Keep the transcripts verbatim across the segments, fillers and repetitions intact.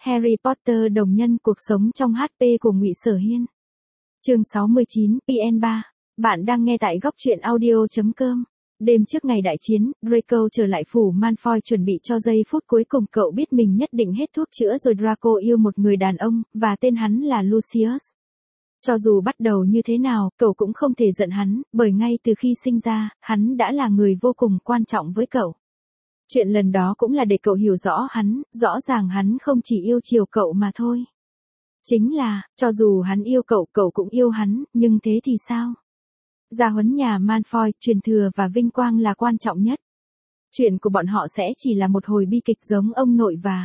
Harry Potter đồng nhân cuộc sống trong hát pê của Ngụy Sở Hiên. Chương sáu mươi chín, pê en ba. Bạn đang nghe tại góc truyện audio chấm com. Đêm trước ngày đại chiến, Draco trở lại phủ Malfoy chuẩn bị cho giây phút cuối cùng. Cậu biết mình nhất định hết thuốc chữa rồi. Draco yêu một người đàn ông, và tên hắn là Lucius. Cho dù bắt đầu như thế nào, cậu cũng không thể giận hắn, bởi ngay từ khi sinh ra, hắn đã là người vô cùng quan trọng với cậu. Chuyện lần đó cũng là để cậu hiểu rõ hắn, rõ ràng hắn không chỉ yêu chiều cậu mà thôi. Chính là, cho dù hắn yêu cậu, cậu cũng yêu hắn, nhưng thế thì sao? Gia huấn nhà Malfoy, truyền thừa và vinh quang là quan trọng nhất. Chuyện của bọn họ sẽ chỉ là một hồi bi kịch giống ông nội và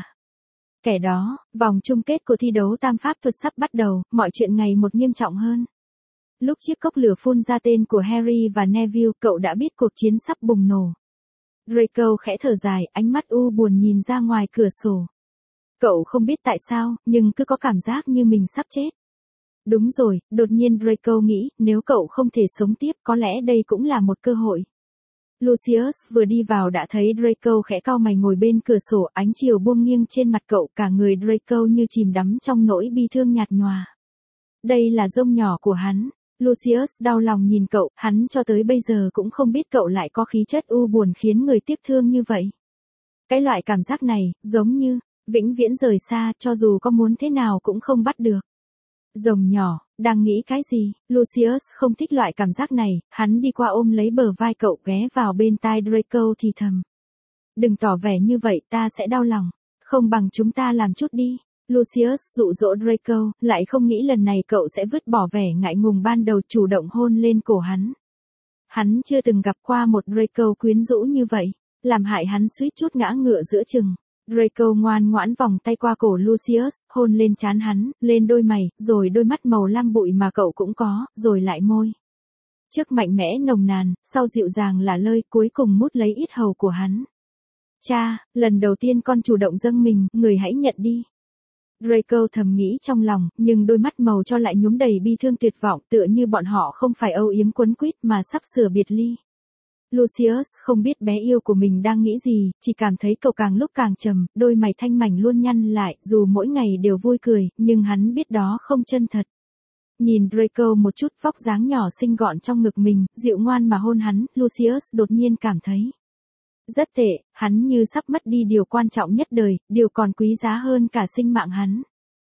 kẻ đó. Vòng chung kết của thi đấu tam pháp thuật sắp bắt đầu, mọi chuyện ngày một nghiêm trọng hơn. Lúc chiếc cốc lửa phun ra tên của Harry và Neville, cậu đã biết cuộc chiến sắp bùng nổ. Draco khẽ thở dài, ánh mắt u buồn nhìn ra ngoài cửa sổ. Cậu không biết tại sao, nhưng cứ có cảm giác như mình sắp chết. Đúng rồi, đột nhiên Draco nghĩ, nếu cậu không thể sống tiếp, có lẽ đây cũng là một cơ hội. Lucius vừa đi vào đã thấy Draco khẽ cau mày ngồi bên cửa sổ, ánh chiều buông nghiêng trên mặt cậu, cả người Draco như chìm đắm trong nỗi bi thương nhạt nhòa. Đây là rông nhỏ của hắn. Lucius đau lòng nhìn cậu, hắn cho tới bây giờ cũng không biết cậu lại có khí chất u buồn khiến người tiếc thương như vậy. Cái loại cảm giác này, giống như vĩnh viễn rời xa, cho dù có muốn thế nào cũng không bắt được. Rồng nhỏ, đang nghĩ cái gì? Lucius không thích loại cảm giác này, hắn đi qua ôm lấy bờ vai cậu, ghé vào bên tai Draco thì thầm. Đừng tỏ vẻ như vậy, ta sẽ đau lòng. Không bằng chúng ta làm chút đi. Lucius dụ dỗ Draco, lại không nghĩ lần này cậu sẽ vứt bỏ vẻ ngại ngùng ban đầu, chủ động hôn lên cổ hắn. Hắn chưa từng gặp qua một Draco quyến rũ như vậy, làm hại hắn suýt chút ngã ngựa giữa chừng. Draco ngoan ngoãn vòng tay qua cổ Lucius, hôn lên trán hắn, lên đôi mày, rồi đôi mắt màu lam bụi mà cậu cũng có, rồi lại môi. Trước mạnh mẽ nồng nàn, sau dịu dàng là lơi, cuối cùng mút lấy yết hầu của hắn. Cha, lần đầu tiên con chủ động dâng mình, người hãy nhận đi. Draco thầm nghĩ trong lòng, nhưng đôi mắt màu cho lại nhuốm đầy bi thương tuyệt vọng, tựa như bọn họ không phải âu yếm quấn quýt mà sắp sửa biệt ly. Lucius không biết bé yêu của mình đang nghĩ gì, chỉ cảm thấy cậu càng lúc càng trầm, đôi mày thanh mảnh luôn nhăn lại, dù mỗi ngày đều vui cười, nhưng hắn biết đó không chân thật. Nhìn Draco một chút, vóc dáng nhỏ xinh gọn trong ngực mình, dịu ngoan mà hôn hắn, Lucius đột nhiên cảm thấy rất tệ, hắn như sắp mất đi điều quan trọng nhất đời, điều còn quý giá hơn cả sinh mạng hắn.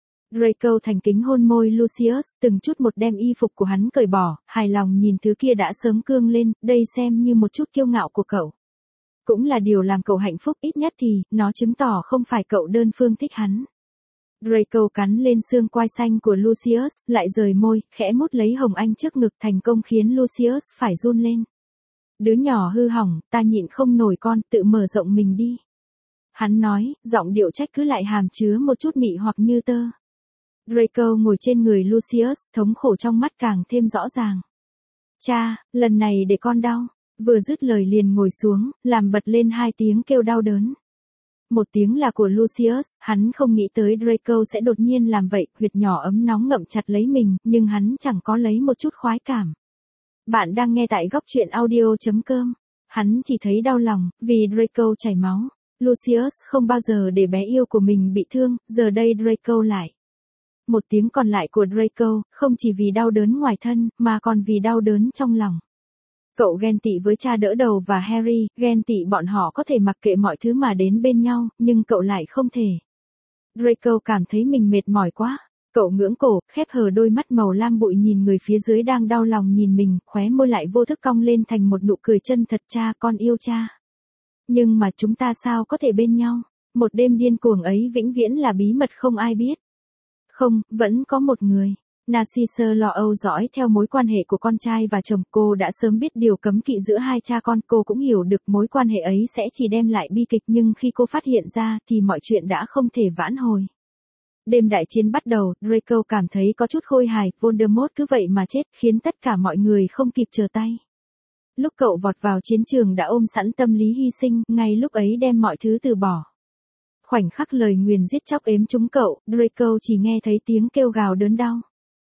Draco thành kính hôn môi Lucius, từng chút một đem y phục của hắn cởi bỏ, hài lòng nhìn thứ kia đã sớm cương lên, đây xem như một chút kiêu ngạo của cậu. Cũng là điều làm cậu hạnh phúc, ít nhất thì, nó chứng tỏ không phải cậu đơn phương thích hắn. Draco cắn lên xương quai xanh của Lucius, lại rời môi, khẽ mút lấy hồng anh trước ngực, thành công khiến Lucius phải run lên. Đứa nhỏ hư hỏng, ta nhịn không nổi con, tự mở rộng mình đi. Hắn nói, giọng điệu trách cứ lại hàm chứa một chút mị hoặc như tơ. Draco ngồi trên người Lucius, thống khổ trong mắt càng thêm rõ ràng. Cha, lần này để con đau. Vừa dứt lời liền ngồi xuống, làm bật lên hai tiếng kêu đau đớn. Một tiếng là của Lucius, hắn không nghĩ tới Draco sẽ đột nhiên làm vậy, huyệt nhỏ ấm nóng ngậm chặt lấy mình, nhưng hắn chẳng có lấy một chút khoái cảm. Bạn đang nghe tại góc truyện audio chấm com. Hắn chỉ thấy đau lòng, vì Draco chảy máu. Lucius không bao giờ để bé yêu của mình bị thương, giờ đây Draco lại. Một tiếng còn lại của Draco, không chỉ vì đau đớn ngoài thân, mà còn vì đau đớn trong lòng. Cậu ghen tị với cha đỡ đầu và Harry, ghen tị bọn họ có thể mặc kệ mọi thứ mà đến bên nhau, nhưng cậu lại không thể. Draco cảm thấy mình mệt mỏi quá. Cậu ngưỡng cổ, khép hờ đôi mắt màu lam bụi nhìn người phía dưới đang đau lòng nhìn mình, khóe môi lại vô thức cong lên thành một nụ cười chân thật. Cha, con yêu cha. Nhưng mà chúng ta sao có thể bên nhau? Một đêm điên cuồng ấy vĩnh viễn là bí mật không ai biết. Không, vẫn có một người. Narcisse lo âu dõi theo mối quan hệ của con trai và chồng. Cô đã sớm biết điều cấm kỵ giữa hai cha con. Cô cũng hiểu được mối quan hệ ấy sẽ chỉ đem lại bi kịch, nhưng khi cô phát hiện ra thì mọi chuyện đã không thể vãn hồi. Đêm đại chiến bắt đầu, Draco cảm thấy có chút khôi hài, Voldemort cứ vậy mà chết, khiến tất cả mọi người không kịp chờ tay. Lúc cậu vọt vào chiến trường đã ôm sẵn tâm lý hy sinh, ngay lúc ấy đem mọi thứ từ bỏ. Khoảnh khắc lời nguyền giết chóc ếm trúng cậu, Draco chỉ nghe thấy tiếng kêu gào đớn đau.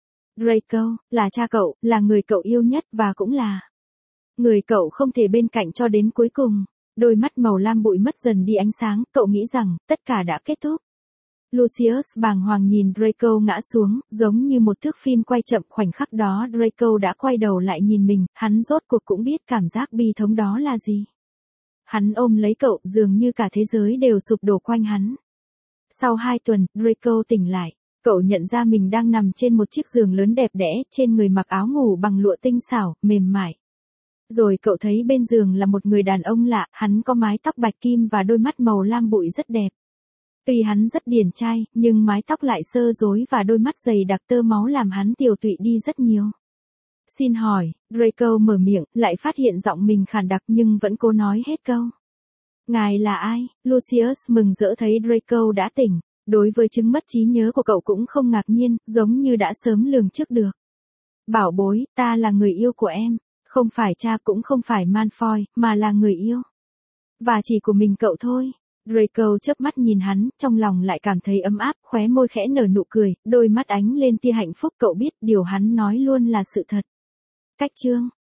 Draco, là cha cậu, là người cậu yêu nhất và cũng là người cậu không thể bên cạnh cho đến cuối cùng. Đôi mắt màu lam bụi mất dần đi ánh sáng, cậu nghĩ rằng, tất cả đã kết thúc. Lucius bàng hoàng nhìn Draco ngã xuống, giống như một thước phim quay chậm, khoảnh khắc đó Draco đã quay đầu lại nhìn mình, hắn rốt cuộc cũng biết cảm giác bi thống đó là gì. Hắn ôm lấy cậu, dường như cả thế giới đều sụp đổ quanh hắn. Sau hai tuần, Draco tỉnh lại. Cậu nhận ra mình đang nằm trên một chiếc giường lớn đẹp đẽ, trên người mặc áo ngủ bằng lụa tinh xảo, mềm mại. Rồi cậu thấy bên giường là một người đàn ông lạ, hắn có mái tóc bạch kim và đôi mắt màu lam bụi rất đẹp. Tuy hắn rất điển trai, nhưng mái tóc lại xơ rối và đôi mắt dày đặc tơ máu làm hắn tiều tụy đi rất nhiều. Xin hỏi, Draco mở miệng, lại phát hiện giọng mình khàn đặc nhưng vẫn cố nói hết câu. Ngài là ai? Lucius mừng rỡ thấy Draco đã tỉnh. Đối với chứng mất trí nhớ của cậu cũng không ngạc nhiên, giống như đã sớm lường trước được. Bảo bối, ta là người yêu của em. Không phải cha cũng không phải Malfoy, mà là người yêu. Và chỉ của mình cậu thôi. Draco chớp mắt nhìn hắn, trong lòng lại cảm thấy ấm áp, khóe môi khẽ nở nụ cười, đôi mắt ánh lên tia hạnh phúc, cậu biết điều hắn nói luôn là sự thật. Cách chương